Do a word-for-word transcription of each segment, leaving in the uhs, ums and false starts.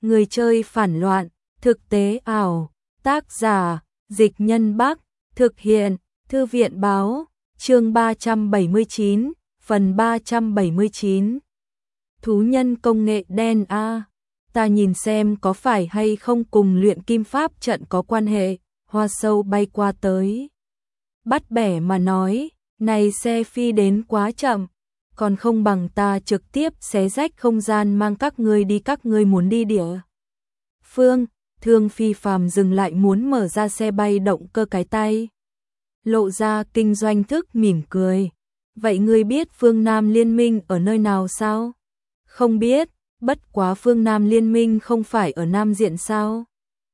Người chơi phản loạn, thực tế ảo, tác giả, Dịch Nhân Bắc, thực hiện, Thư viện Báo, chương ba trăm bảy mươi chín, phần ba trăm bảy mươi chín. Thú nhân công nghệ đen a, ta nhìn xem có phải hay không cùng luyện kim pháp trận có quan hệ. Hoa sâu bay qua tới, bắt bẻ mà nói, này xe phi đến quá chậm, còn không bằng ta trực tiếp xé rách không gian mang các ngươi đi các ngươi muốn đi địa phương. Thương Phi Phàm dừng lại muốn mở ra xe bay động cơ cái tay, lộ ra kinh doanh thức mỉm cười. Vậy ngươi biết phương Nam Liên minh ở nơi nào sao? Không biết, bất quá phương Nam Liên minh không phải ở Nam Diện sao?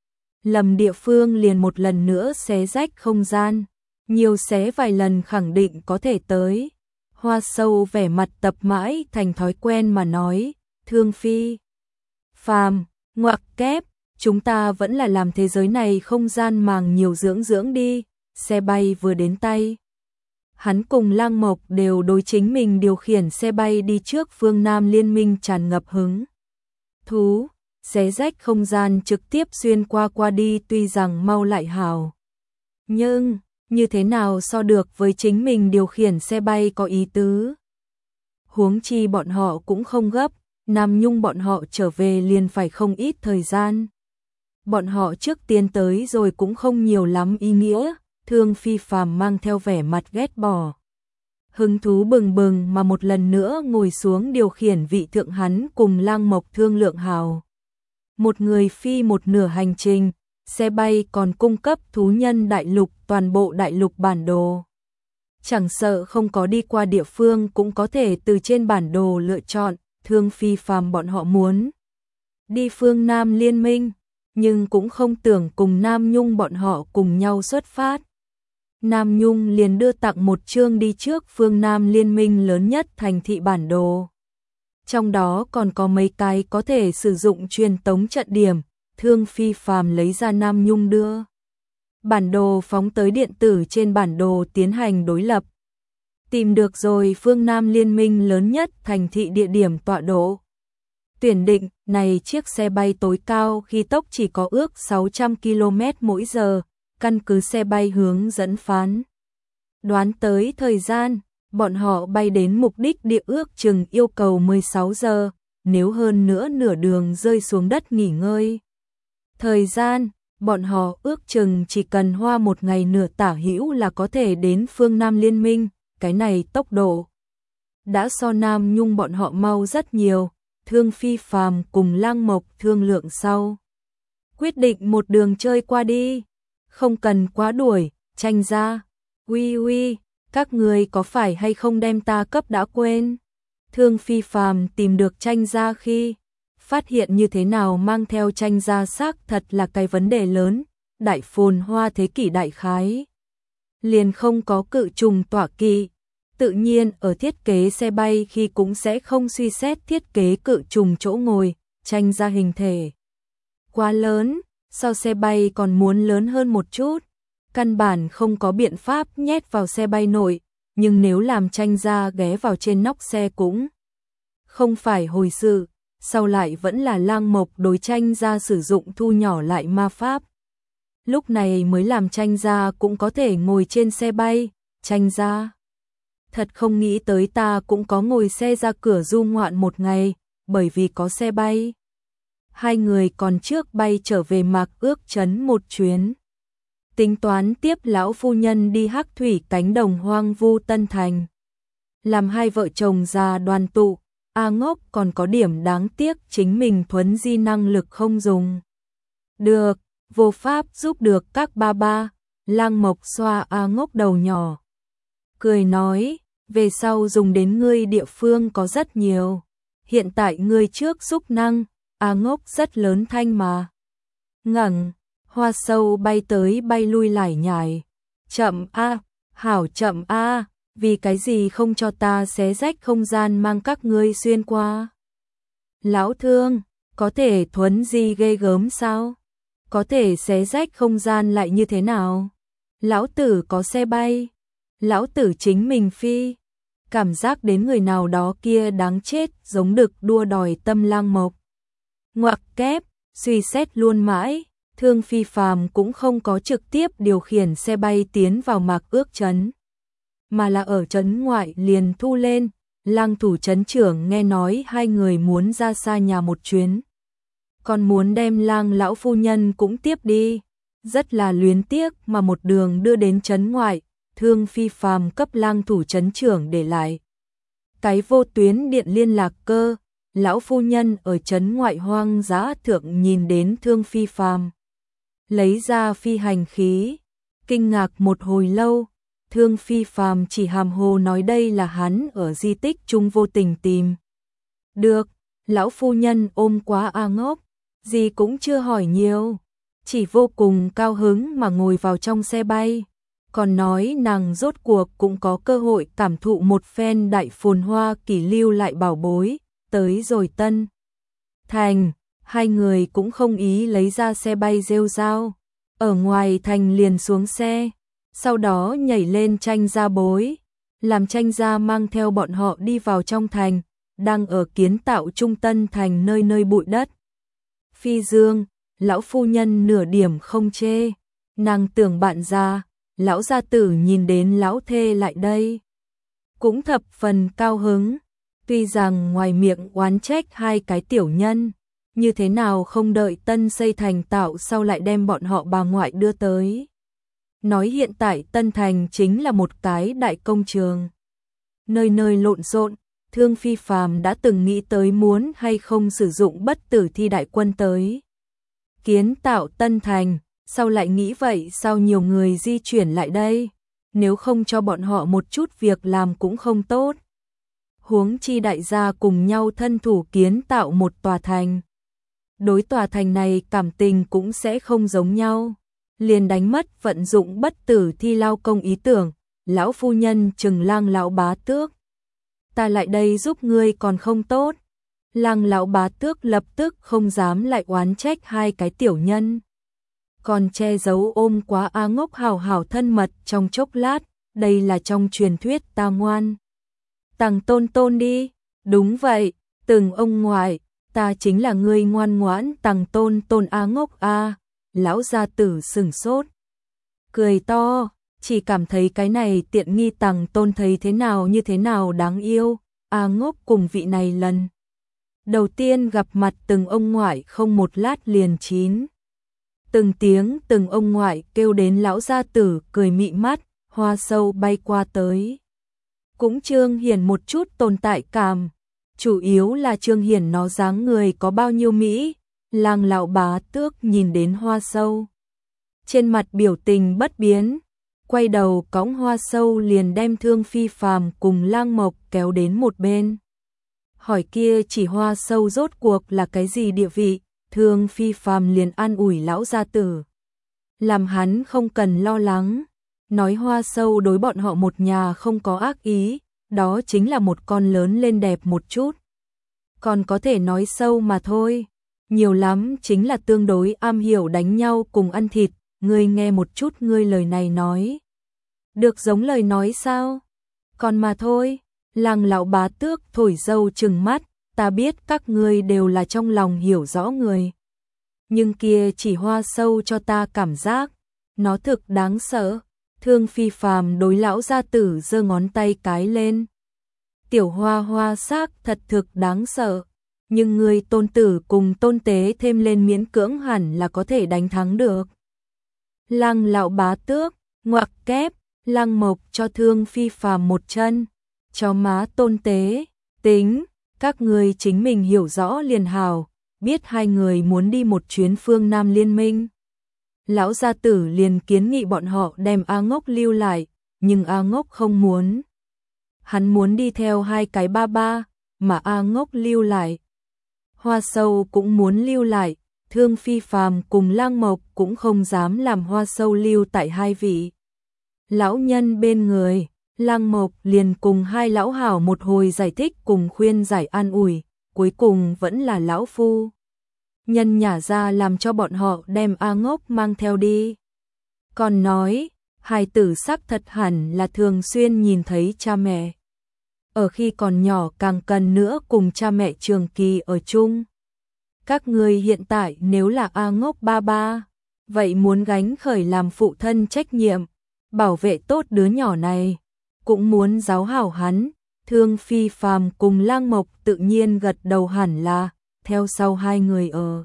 Lầm địa phương liền một lần nữa xé rách không gian, nhiều xé vài lần khẳng định có thể tới. Hoa sâu vẻ mặt tập mãi thành thói quen mà nói, Thương Phi Phàm, ngoặc kép, chúng ta vẫn là làm thế giới này không gian màng nhiều dưỡng dưỡng đi. Xe bay vừa đến tay, hắn cùng Lang Mộc đều đối chính mình điều khiển xe bay đi trước phương Nam Liên minh tràn ngập hứng thú. Xé rách không gian trực tiếp xuyên qua qua đi tuy rằng mau lại hào, nhưng như thế nào so được với chính mình điều khiển xe bay có ý tứ. Huống chi bọn họ cũng không gấp, Nam Nhung bọn họ trở về liền phải không ít thời gian. Bọn họ trước tiên tới rồi cũng không nhiều lắm ý nghĩa. Thương Phi Phàm mang theo vẻ mặt ghét bỏ, hứng thú bừng bừng mà một lần nữa ngồi xuống điều khiển vị thượng, hắn cùng Lang Mộc thương lượng hào. Một người phi một nửa hành trình, xe bay còn cung cấp thú nhân đại lục toàn bộ đại lục bản đồ. Chẳng sợ không có đi qua địa phương cũng có thể từ trên bản đồ lựa chọn. Thương Phi Phàm bọn họ muốn đi phương Nam Liên minh, nhưng cũng không tưởng cùng Nam Nhung bọn họ cùng nhau xuất phát. Nam Nhung liền đưa tặng một chương đi trước phương Nam Liên minh lớn nhất thành thị bản đồ. Trong đó còn có mấy cái có thể sử dụng truyền tống trận điểm. Thương Phi Phàm lấy ra Nam Nhung đưa bản đồ phóng tới điện tử trên bản đồ tiến hành đối lập. Tìm được rồi phương Nam Liên minh lớn nhất thành thị địa điểm tọa độ. Tuyển định này chiếc xe bay tối cao khi tốc chỉ có ước sáu trăm ki lô mét mỗi giờ, căn cứ xe bay hướng dẫn phán đoán tới thời gian, bọn họ bay đến mục đích địa ước chừng yêu cầu mười sáu giờ, nếu hơn nữa nửa đường rơi xuống đất nghỉ ngơi. Thời gian, bọn họ ước chừng chỉ cần hoa một ngày nửa tả hữu là có thể đến phương Nam Liên minh, cái này tốc độ đã so Nam Nhung bọn họ mau rất nhiều. Thương Phi Phàm cùng Lang Mộc thương lượng sau, quyết định một đường chơi qua đi, không cần quá đuổi. Tranh ra, uy uy, các người có phải hay không đem ta cấp đã quên? Thương Phi Phàm tìm được Tranh ra khi phát hiện như thế nào mang theo Tranh ra xác thật là cái vấn đề lớn. Đại phồn hoa thế kỷ đại khái liền không có cự trùng tọa kỵ, tự nhiên ở thiết kế xe bay khi cũng sẽ không suy xét thiết kế cự trùng chỗ ngồi. Tranh ra hình thể quá lớn, so xe bay còn muốn lớn hơn một chút, căn bản không có biện pháp nhét vào xe bay nội, nhưng nếu làm Tranh ra ghé vào trên nóc xe cũng không phải hồi sự. Sau lại vẫn là Lang Mộc đối Tranh ra sử dụng thu nhỏ lại ma pháp, lúc này mới làm Tranh ra cũng có thể ngồi trên xe bay. Tranh ra, thật không nghĩ tới ta cũng có ngồi xe ra cửa du ngoạn một ngày, bởi vì có xe bay. Hai người còn trước bay trở về Mạc Ước Trấn một chuyến, tính toán tiếp lão phu nhân đi hắc thủy cánh đồng hoang vu Tân Thành. Làm hai vợ chồng già đoàn tụ, A Ngốc còn có điểm đáng tiếc chính mình thuấn di năng lực không dùng được, vô pháp giúp được các ba ba. Lang Mộc xoa A Ngốc đầu nhỏ, cười nói, về sau dùng đến ngươi địa phương có rất nhiều, hiện tại ngươi trước giúp năng. A Ngốc rất lớn thanh mà ngẩng. Hoa sâu bay tới bay lui lải nhải, chậm a, hảo chậm a, vì cái gì không cho ta xé rách không gian mang các ngươi xuyên qua? Lão Thương, có thể thuấn di ghê gớm sao? Có thể xé rách không gian lại như thế nào? Lão tử có xe bay, lão tử chính mình phi. Cảm giác đến người nào đó kia đáng chết giống đực đua đòi tâm Lang Mộc. Ngoặc kép, Suy xét luôn mãi, Thương Phi Phàm cũng không có trực tiếp điều khiển xe bay tiến vào Mạc Ước trấn, mà là ở trấn ngoại liền thu lên. Lăng thủ trấn trưởng nghe nói hai người muốn ra xa nhà một chuyến, còn muốn đem Lang lão phu nhân cũng tiếp đi, rất là luyến tiếc mà một đường đưa đến trấn ngoại. Thương Phi Phàm cấp Lăng thủ trấn trưởng để lại cái vô tuyến điện liên lạc cơ. Lão phu nhân ở trấn ngoại hoang dã thượng nhìn đến Thương Phi Phàm, lấy ra phi hành khí, kinh ngạc một hồi lâu. Thương Phi Phàm chỉ hàm hồ nói đây là hắn ở di tích trung vô tình tìm được. Lão phu nhân ôm quá a ngốc, gì cũng chưa hỏi nhiều, chỉ vô cùng cao hứng mà ngồi vào trong xe bay, còn nói nàng rốt cuộc cũng có cơ hội cảm thụ một phen đại phồn hoa kỷ lưu lại bảo bối. Tới rồi Tân Thành, hai người cũng không ý lấy ra xe bay rêu rao, ở ngoài thành liền xuống xe, sau đó nhảy lên tranh gia bối, làm tranh gia mang theo bọn họ đi vào trong thành, đang ở kiến tạo trung Tân Thành nơi nơi bụi đất phi dương. Lão phu nhân nửa điểm không chê, nàng tưởng bạn già, lão gia tử nhìn đến lão thê lại đây, cũng thập phần cao hứng. Tuy rằng ngoài miệng oán trách hai cái tiểu nhân, như thế nào không đợi Tân xây thành tạo sau lại đem bọn họ bà ngoại đưa tới. Nói hiện tại Tân Thành chính là một cái đại công trường, nơi nơi lộn xộn. Thương Phi Phàm đã từng nghĩ tới muốn hay không sử dụng bất tử thi đại quân tới kiến tạo Tân Thành, sau lại nghĩ vậy sao nhiều người di chuyển lại đây, nếu không cho bọn họ một chút việc làm cũng không tốt. Huống chi đại gia cùng nhau thân thủ kiến tạo một tòa thành, đối tòa thành này cảm tình cũng sẽ không giống nhau, liền đánh mất vận dụng bất tử thi lao công ý tưởng. Lão phu nhân trừng Lang lão bá tước, ta lại đây giúp ngươi còn không tốt. Lang lão bá tước lập tức không dám lại oán trách hai cái tiểu nhân, còn che giấu ôm quá a ngốc hào hào thân mật trong chốc lát. Đây là trong truyền thuyết ta ngoan tằng tôn tôn đi. Đúng vậy, từng ông ngoại, ta chính là ngươi ngoan ngoãn tằng tôn tôn a ngốc a. Lão gia tử sừng sốt, cười to, chỉ cảm thấy cái này tiện nghi tằng tôn thấy thế nào như thế nào đáng yêu. A ngốc cùng vị này lần đầu tiên gặp mặt từng ông ngoại không một lát liền chín. Từng tiếng từng ông ngoại kêu đến lão gia tử cười mị mắt, hoa sâu bay qua tới. Cũng Trương Hiển một chút tồn tại cảm, chủ yếu là Trương Hiển nó dáng người có bao nhiêu mỹ. Lang lão bá tước nhìn đến hoa sâu, trên mặt biểu tình bất biến, quay đầu cõng hoa sâu liền đem Thương Phi Phàm cùng Lang Mộc kéo đến một bên. Hỏi kia chỉ hoa sâu rốt cuộc là cái gì địa vị. Thương Phi Phàm liền an ủi lão gia tử, làm hắn không cần lo lắng, nói hoa sâu đối bọn họ một nhà không có ác ý, đó chính là một con lớn lên đẹp một chút, còn có thể nói sâu mà thôi, nhiều lắm chính là tương đối am hiểu đánh nhau cùng ăn thịt. Ngươi nghe một chút, ngươi lời này nói được giống lời nói sao? Còn mà thôi. Lang lão bá tước thổi dâu trừng mắt, ta biết các ngươi đều là trong lòng hiểu rõ người, nhưng kia chỉ hoa sâu cho ta cảm giác nó thực đáng sợ. Thương Phi Phàm đối lão gia tử giơ ngón tay cái lên, tiểu hoa hoa xác thật thực đáng sợ, nhưng người tôn tử cùng tôn tế thêm lên miễn cưỡng hẳn là có thể đánh thắng được. Lang lão bá tước ngoặc kép. Lang Mộc cho Thương Phi Phàm một chân, cho má tôn tế, tính các người chính mình hiểu rõ liền hào. Biết hai người muốn đi một chuyến phương Nam liên minh, lão gia tử liền kiến nghị bọn họ đem A Ngốc lưu lại, nhưng A Ngốc không muốn. Hắn muốn đi theo hai cái ba ba, mà A Ngốc lưu lại. Hoa sâu cũng muốn lưu lại, Thương Phi Phàm cùng Lang Mộc cũng không dám làm hoa sâu lưu tại hai vị lão nhân bên người. Lang Mộc liền cùng hai lão hảo một hồi giải thích cùng khuyên giải an ủi, cuối cùng vẫn là lão phu nhân nhả ra làm cho bọn họ đem A Ngốc mang theo đi. Còn nói, hài tử sắc thật hẳn là thường xuyên nhìn thấy cha mẹ. Ở khi còn nhỏ càng cần nữa cùng cha mẹ trường kỳ ở chung. Các người hiện tại nếu là A Ngốc ba ba, vậy muốn gánh khởi làm phụ thân trách nhiệm, bảo vệ tốt đứa nhỏ này, cũng muốn giáo hảo hắn. Thương Phi Phàm cùng Lang Mộc tự nhiên gật đầu hẳn là, theo sau hai người ở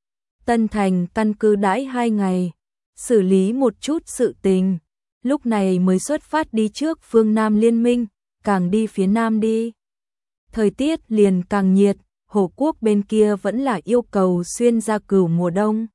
Tân Thành căn cứ đãi hai ngày, xử lý một chút sự tình, lúc này mới xuất phát đi trước phương Nam liên minh, càng đi phía Nam đi. Thời tiết liền càng nhiệt, Hồ Quốc bên kia vẫn là yêu cầu xuyên ra cửu mùa đông.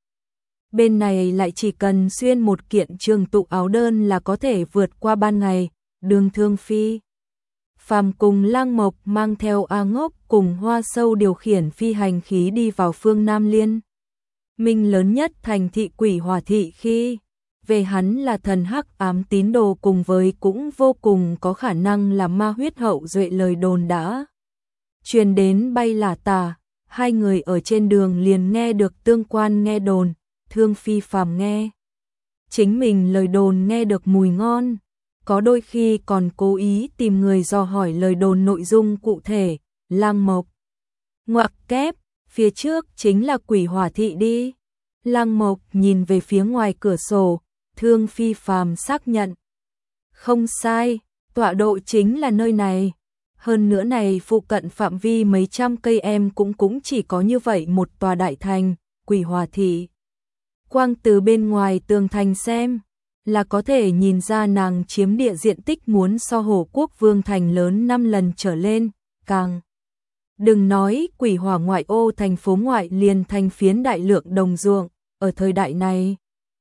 Bên này lại chỉ cần xuyên một kiện trường tụ áo đơn là có thể vượt qua ban ngày. Đường Thương Phi Phàm cùng Lang Mộc mang theo A Ngốc cùng Hoa Sâu điều khiển phi hành khí đi vào phương Nam Liên minh lớn nhất thành thị Quỷ Hỏa thị khi về hắn là thần hắc ám tín đồ cùng với cũng vô cùng có khả năng là ma huyết hậu duệ lời đồn đã truyền đến bay là tà. Hai người ở trên đường liền nghe được tương quan nghe đồn. Thương Phi Phàm nghe chính mình lời đồn nghe được mùi ngon, có đôi khi còn cố ý tìm người dò hỏi lời đồn nội dung cụ thể. Lang Mộc ngoặc kép, phía trước chính là Quỷ Hỏa thị đi. Lang Mộc nhìn về phía ngoài cửa sổ. Thương Phi Phàm xác nhận, không sai, tọa độ chính là nơi này. Hơn nữa này phụ cận phạm vi mấy trăm cây em cũng cũng chỉ có như vậy một tòa đại thành, Quỷ Hỏa thị. Quang từ bên ngoài tường thành xem, là có thể nhìn ra nàng chiếm địa diện tích muốn so Hồ Quốc Vương thành lớn năm lần trở lên, càng đừng nói Quỷ Hỏa ngoại ô thành phố ngoại liền thành phiến đại lượng đồng ruộng, ở thời đại này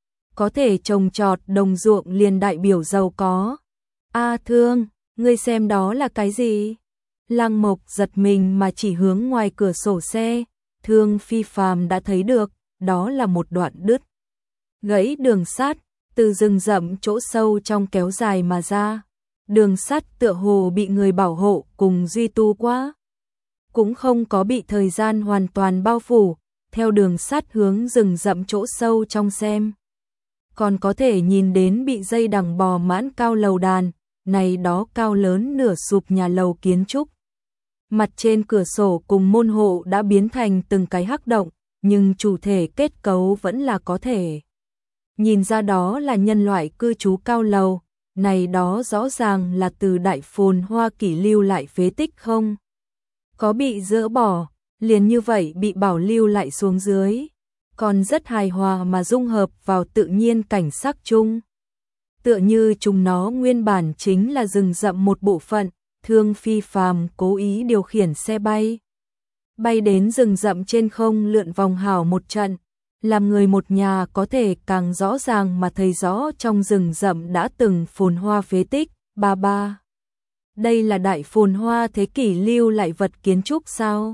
có thể trồng trọt đồng ruộng liền đại biểu giàu có. A Thương, ngươi xem đó là cái gì? Lang Mộc giật mình mà chỉ hướng ngoài cửa sổ xe. Thương Phi Phàm đã thấy được, đó là một đoạn đứt gãy đường sắt, từ rừng rậm chỗ sâu trong kéo dài mà ra. Đường sắt tựa hồ bị người bảo hộ cùng duy tu quá, cũng không có bị thời gian hoàn toàn bao phủ. Theo đường sắt hướng rừng rậm chỗ sâu trong xem, còn có thể nhìn đến bị dây đằng bò mãn cao lầu đàn, này đó cao lớn nửa sụp nhà lầu kiến trúc. Mặt trên cửa sổ cùng môn hộ đã biến thành từng cái hắc động, nhưng chủ thể kết cấu vẫn là có thể nhìn ra đó là nhân loại cư trú cao lầu. Này đó rõ ràng là từ đại phồn hoa kỷ lưu lại phế tích không có bị dỡ bỏ, liền như vậy bị bảo lưu lại xuống dưới, còn rất hài hòa mà dung hợp vào tự nhiên cảnh sắc chung. Tựa như chúng nó nguyên bản chính là rừng rậm một bộ phận. Thương Phi Phàm cố ý điều khiển xe bay, bay đến rừng rậm trên không lượn vòng hảo một trận, làm người một nhà có thể càng rõ ràng mà thấy rõ trong rừng rậm đã từng phồn hoa phế tích. Ba ba, đây là đại phồn hoa thế kỷ lưu lại vật kiến trúc sao?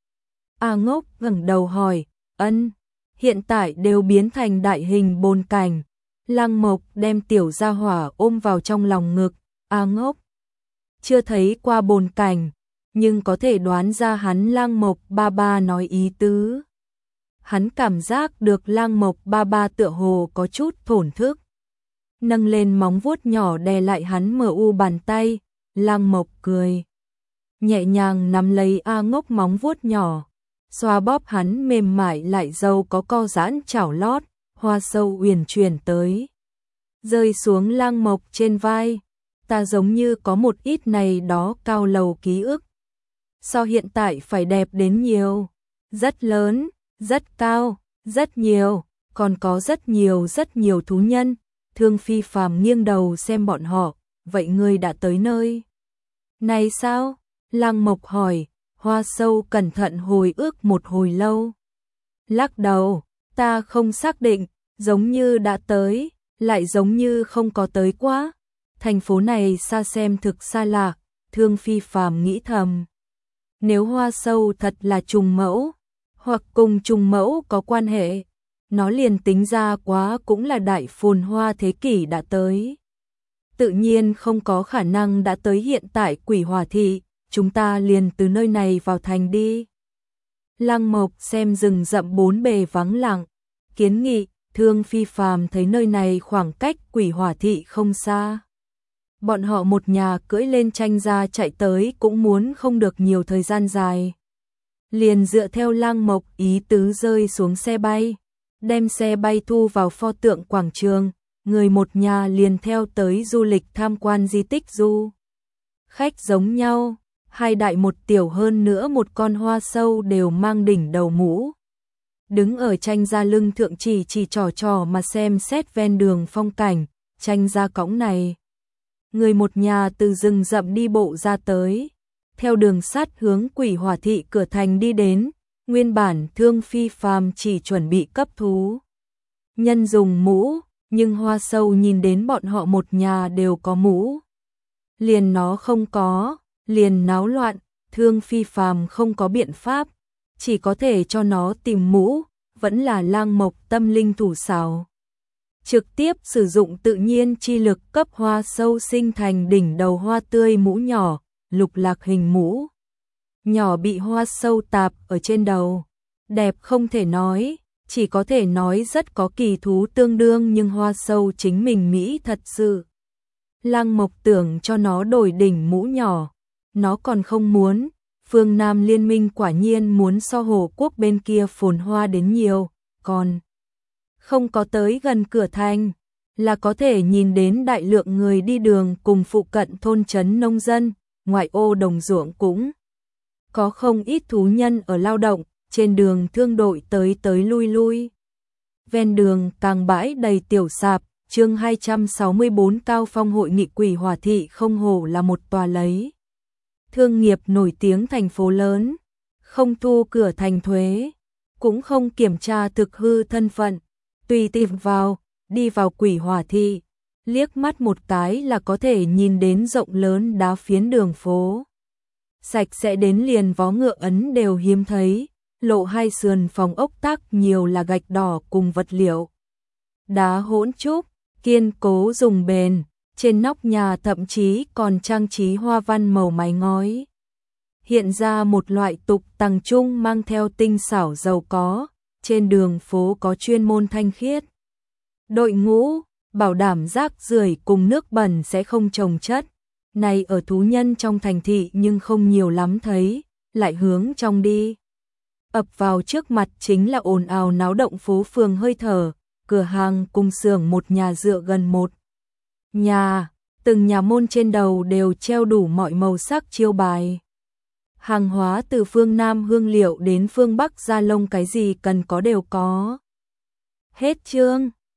A Ngốc ngẩng đầu hỏi. Ân, hiện tại đều biến thành đại hình bồn cảnh. Lang Mộc đem tiểu gia hỏa ôm vào trong lòng ngực. A Ngốc chưa thấy qua bồn cảnh, nhưng có thể đoán ra hắn Lang Mộc ba ba nói ý tứ. Hắn cảm giác được Lang Mộc ba ba tựa hồ có chút thổn thức, nâng lên móng vuốt nhỏ đè lại hắn mờ u bàn tay. Lang Mộc cười, nhẹ nhàng nắm lấy A Ngốc móng vuốt nhỏ, xoa bóp hắn mềm mại lại dâu có co giãn chảo lót. Hoa Sâu uyển chuyển tới, rơi xuống Lang Mộc trên vai. Ta giống như có một ít này đó cao lầu ký ức, so hiện tại phải đẹp đến nhiều, rất lớn, rất cao, rất nhiều, còn có rất nhiều rất nhiều thú nhân. Thương Phi Phàm nghiêng đầu xem bọn họ. Vậy ngươi đã tới nơi này sao? Lang Mộc hỏi. Hoa Sâu cẩn thận hồi ức một hồi lâu, lắc đầu, ta không xác định, giống như đã tới, lại giống như không có tới quá. Thành phố này xa xem thực xa lạ. Thương Phi Phàm nghĩ thầm, nếu Hoa Sâu thật là trùng mẫu, hoặc cùng trùng mẫu có quan hệ, nó liền tính ra quá cũng là đại phồn hoa thế kỷ đã tới, tự nhiên không có khả năng đã tới hiện tại Quỷ Hỏa thị. Chúng ta liền từ nơi này vào thành đi. Lang Mộc xem rừng rậm bốn bề vắng lặng, kiến nghị. Thương Phi Phàm thấy nơi này khoảng cách Quỷ Hỏa thị không xa, bọn họ một nhà cưỡi lên tranh ra chạy tới cũng muốn không được nhiều thời gian dài. liền dựa theo Lang Mộc ý tứ rơi xuống xe bay, đem xe bay thu vào pho tượng quảng trường, người một nhà liền theo tới du lịch tham quan di tích du. Khách giống nhau, hai đại một tiểu hơn nữa một con hoa sâu đều mang đỉnh đầu mũ. Đứng ở Tranh Gia lưng thượng chỉ chỉ trò trò mà xem xét ven đường phong cảnh, Tranh Gia cõng này. Người một nhà từ rừng rậm đi bộ ra tới, theo đường sắt hướng Quỷ Hỏa thị cửa thành đi đến, nguyên bản Thương Phi Phàm chỉ chuẩn bị cấp thú nhân dùng mũ, nhưng hoa sâu nhìn đến bọn họ một nhà đều có mũ. Liền nó không có, liền náo loạn, Thương Phi Phàm không có biện pháp, chỉ có thể cho nó tìm mũ, vẫn là Lang Mộc tâm linh thủ xảo. Trực tiếp sử dụng tự nhiên chi lực cấp hoa sâu sinh thành đỉnh đầu hoa tươi mũ nhỏ, lục lạc hình mũ. Nhỏ bị hoa sâu tạp ở trên đầu. Đẹp không thể nói, chỉ có thể nói rất có kỳ thú tương đương nhưng hoa sâu chính mình Mỹ thật sự. Lang Mộc tưởng cho nó đổi đỉnh mũ nhỏ, nó còn không muốn. Phương Nam liên minh quả nhiên muốn so Hồ Quốc bên kia phồn hoa đến nhiều, còn không có tới gần cửa thành, là có thể nhìn đến đại lượng người đi đường cùng phụ cận thôn trấn nông dân, ngoại ô đồng ruộng cũng có không ít thú nhân ở lao động, trên đường thương đội tới tới lui lui. Ven đường càng bãi đầy tiểu sạp, chương hai trăm sáu mươi bốn Cao Phong hội nghị Quỷ Hỏa thị không hổ là một tòa lấy thương nghiệp nổi tiếng thành phố lớn, không thu cửa thành thuế, cũng không kiểm tra thực hư thân phận, tùy tìm vào, đi vào Quỷ Hỏa thị, liếc mắt một cái là có thể nhìn đến rộng lớn đá phiến đường phố. Sạch sẽ đến liền vó ngựa ấn đều hiếm thấy, lộ hai sườn phòng ốc tác nhiều là gạch đỏ cùng vật liệu đá hỗn trúc, kiên cố dùng bền, trên nóc nhà thậm chí còn trang trí hoa văn màu mái ngói. Hiện ra một loại tục tằng trung mang theo tinh xảo giàu có, trên đường phố có chuyên môn thanh khiết đội ngũ, bảo đảm rác rưởi cùng nước bẩn sẽ không chồng chất. Này ở thú nhân trong thành thị nhưng không nhiều lắm thấy, lại hướng trong đi. Ập vào trước mặt chính là ồn ào náo động phố phường hơi thở, cửa hàng cùng xưởng một nhà dựa gần một nhà, từng nhà môn trên đầu đều treo đủ mọi màu sắc chiêu bài. Hàng hóa từ phương Nam hương liệu đến phương Bắc da lông cái gì cần có đều có. Hết chương.